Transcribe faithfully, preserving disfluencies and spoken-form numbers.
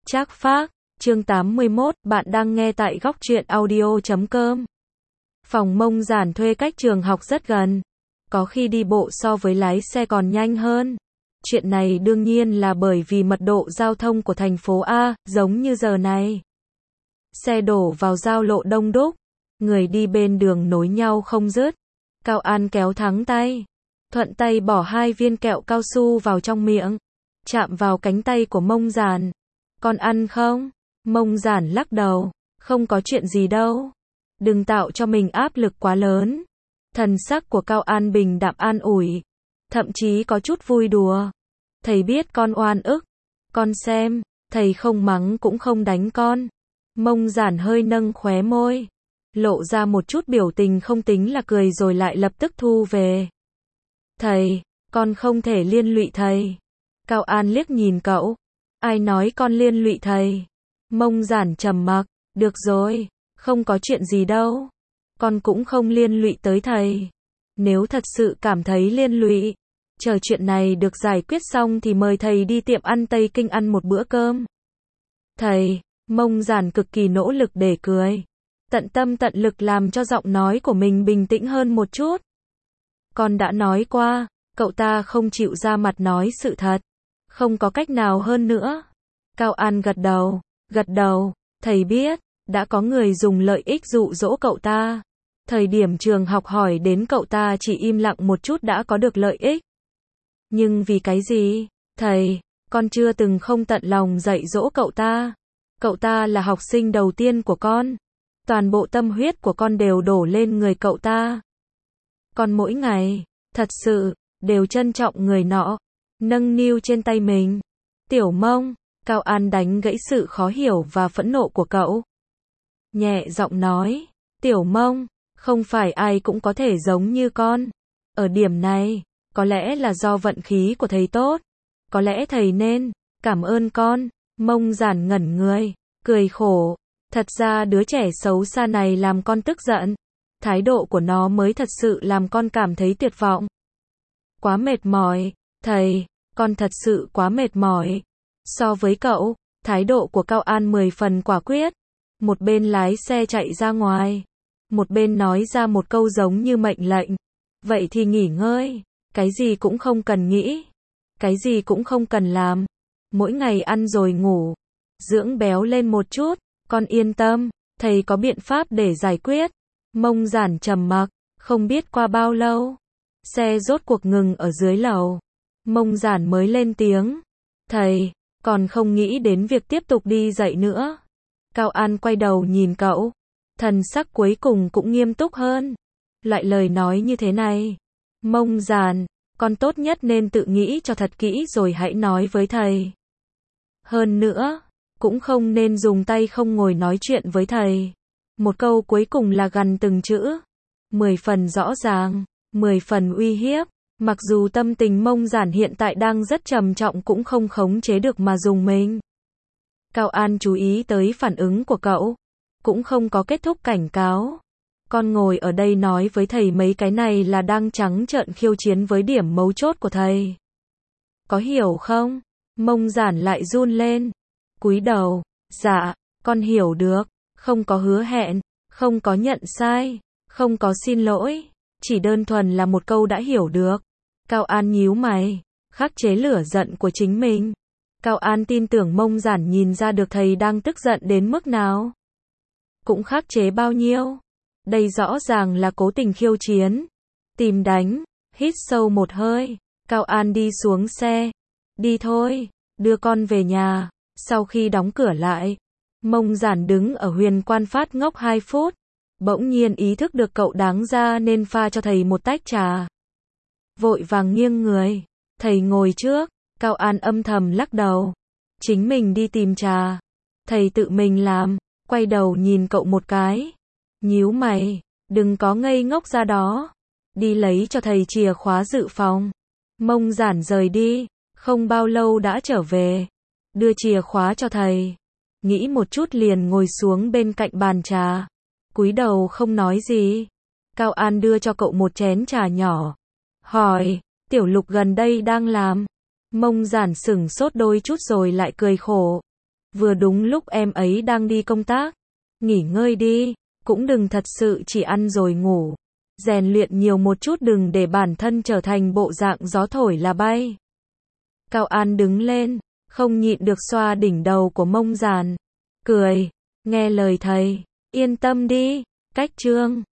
Trác Phác, chương tám mươi mốt, bạn đang nghe tại góc truyện audio chấm com. Phòng Mông Giản thuê cách trường học rất gần, có khi đi bộ so với lái xe còn nhanh hơn. Chuyện này đương nhiên là bởi vì mật độ giao thông của thành phố A, giống như giờ này. Xe đổ vào giao lộ đông đúc, người đi bên đường nối nhau không dứt. Cao An kéo thắng tay, thuận tay bỏ hai viên kẹo cao su vào trong miệng, chạm vào cánh tay của Mông Giản. Con ăn không? Mông Giản lắc đầu, không có chuyện gì đâu. Đừng tạo cho mình áp lực quá lớn. Thần sắc của Cao An bình đạm an ủi, thậm chí có chút vui đùa. Thầy biết con oan ức, con xem, thầy không mắng cũng không đánh con. Mông Giản hơi nâng khóe môi, lộ ra một chút biểu tình không tính là cười rồi lại lập tức thu về. Thầy, con không thể liên lụy thầy. Cao An liếc nhìn cậu, ai nói con liên lụy thầy? Mông Giản trầm mặc, được rồi, không có chuyện gì đâu. Con cũng không liên lụy tới thầy. Nếu thật sự cảm thấy liên lụy, chờ chuyện này được giải quyết xong thì mời thầy đi tiệm ăn Tây Kinh ăn một bữa cơm. Thầy, Mông Giản cực kỳ nỗ lực để cười, tận tâm tận lực làm cho giọng nói của mình bình tĩnh hơn một chút. Con đã nói qua, cậu ta không chịu ra mặt nói sự thật, không có cách nào hơn nữa. Cao An gật đầu, gật đầu, thầy biết, đã có người dùng lợi ích dụ dỗ cậu ta. Thời điểm trường học hỏi đến cậu ta chỉ im lặng một chút đã có được lợi ích. Nhưng vì cái gì? Thầy, con chưa từng không tận lòng dạy dỗ cậu ta. Cậu ta là học sinh đầu tiên của con. Toàn bộ tâm huyết của con đều đổ lên người cậu ta. Con mỗi ngày, thật sự, đều trân trọng người nọ. Nâng niu trên tay mình. Tiểu Mông, Cao An đánh gãy sự khó hiểu và phẫn nộ của cậu. Nhẹ giọng nói, Tiểu Mông, không phải ai cũng có thể giống như con. Ở điểm này, có lẽ là do vận khí của thầy tốt. Có lẽ thầy nên cảm ơn con. Mông Giản ngẩn người, cười khổ. Thật ra đứa trẻ xấu xa này làm con tức giận. Thái độ của nó mới thật sự làm con cảm thấy tuyệt vọng. Quá mệt mỏi, thầy, con thật sự quá mệt mỏi. So với cậu, thái độ của Cao An mười phần quả quyết. Một bên lái xe chạy ra ngoài, một bên nói ra một câu giống như mệnh lệnh. Vậy thì nghỉ ngơi, cái gì cũng không cần nghĩ, cái gì cũng không cần làm. Mỗi ngày ăn rồi ngủ, dưỡng béo lên một chút, con yên tâm, thầy có biện pháp để giải quyết. Mông Giản trầm mặc, không biết qua bao lâu, xe rốt cuộc ngừng ở dưới lầu. Mông Giản mới lên tiếng, thầy, còn không nghĩ đến việc tiếp tục đi dạy nữa. Cao An quay đầu nhìn cậu, thần sắc cuối cùng cũng nghiêm túc hơn. Loại lời nói như thế này, Mông Giản, con tốt nhất nên tự nghĩ cho thật kỹ rồi hãy nói với thầy. Hơn nữa, cũng không nên dùng tay không ngồi nói chuyện với thầy. Một câu cuối cùng là gằn từng chữ, mười phần rõ ràng, mười phần uy hiếp. Mặc dù tâm tình Mông Giản hiện tại đang rất trầm trọng cũng không khống chế được mà dùng mình. Cao An chú ý tới phản ứng của cậu, cũng không có kết thúc cảnh cáo. Con ngồi ở đây nói với thầy mấy cái này là đang trắng trợn khiêu chiến với điểm mấu chốt của thầy. Có hiểu không? Mông Giản lại run lên, cúi đầu, dạ, con hiểu được, không có hứa hẹn, không có nhận sai, không có xin lỗi, chỉ đơn thuần là một câu đã hiểu được. Cao An nhíu mày, khắc chế lửa giận của chính mình. Cao An tin tưởng Mông Giản nhìn ra được thầy đang tức giận đến mức nào. Cũng khắc chế bao nhiêu. Đây rõ ràng là cố tình khiêu chiến. Tìm đánh, hít sâu một hơi. Cao An đi xuống xe. Đi thôi, đưa con về nhà. Sau khi đóng cửa lại, Mông Giản đứng ở Huyền Quan phát ngốc hai phút. Bỗng nhiên ý thức được cậu đáng ra nên pha cho thầy một tách trà. Vội vàng nghiêng người. Thầy ngồi trước. Cao An âm thầm lắc đầu. Chính mình đi tìm trà. Thầy tự mình làm. Quay đầu nhìn cậu một cái. Nhíu mày. Đừng có ngây ngốc ra đó. Đi lấy cho thầy chìa khóa dự phòng. Mông Giản rời đi. Không bao lâu đã trở về. Đưa chìa khóa cho thầy. Nghĩ một chút liền ngồi xuống bên cạnh bàn trà. Cúi đầu không nói gì. Cao An đưa cho cậu một chén trà nhỏ. Hỏi, Tiểu Lục gần đây đang làm. Mông Giản sửng sốt đôi chút rồi lại cười khổ. Vừa đúng lúc em ấy đang đi công tác. Nghỉ ngơi đi, cũng đừng thật sự chỉ ăn rồi ngủ. Rèn luyện nhiều một chút, đừng để bản thân trở thành bộ dạng gió thổi là bay. Cao An đứng lên, không nhịn được xoa đỉnh đầu của Mông Giản. Cười, nghe lời thầy, yên tâm đi, cách Trương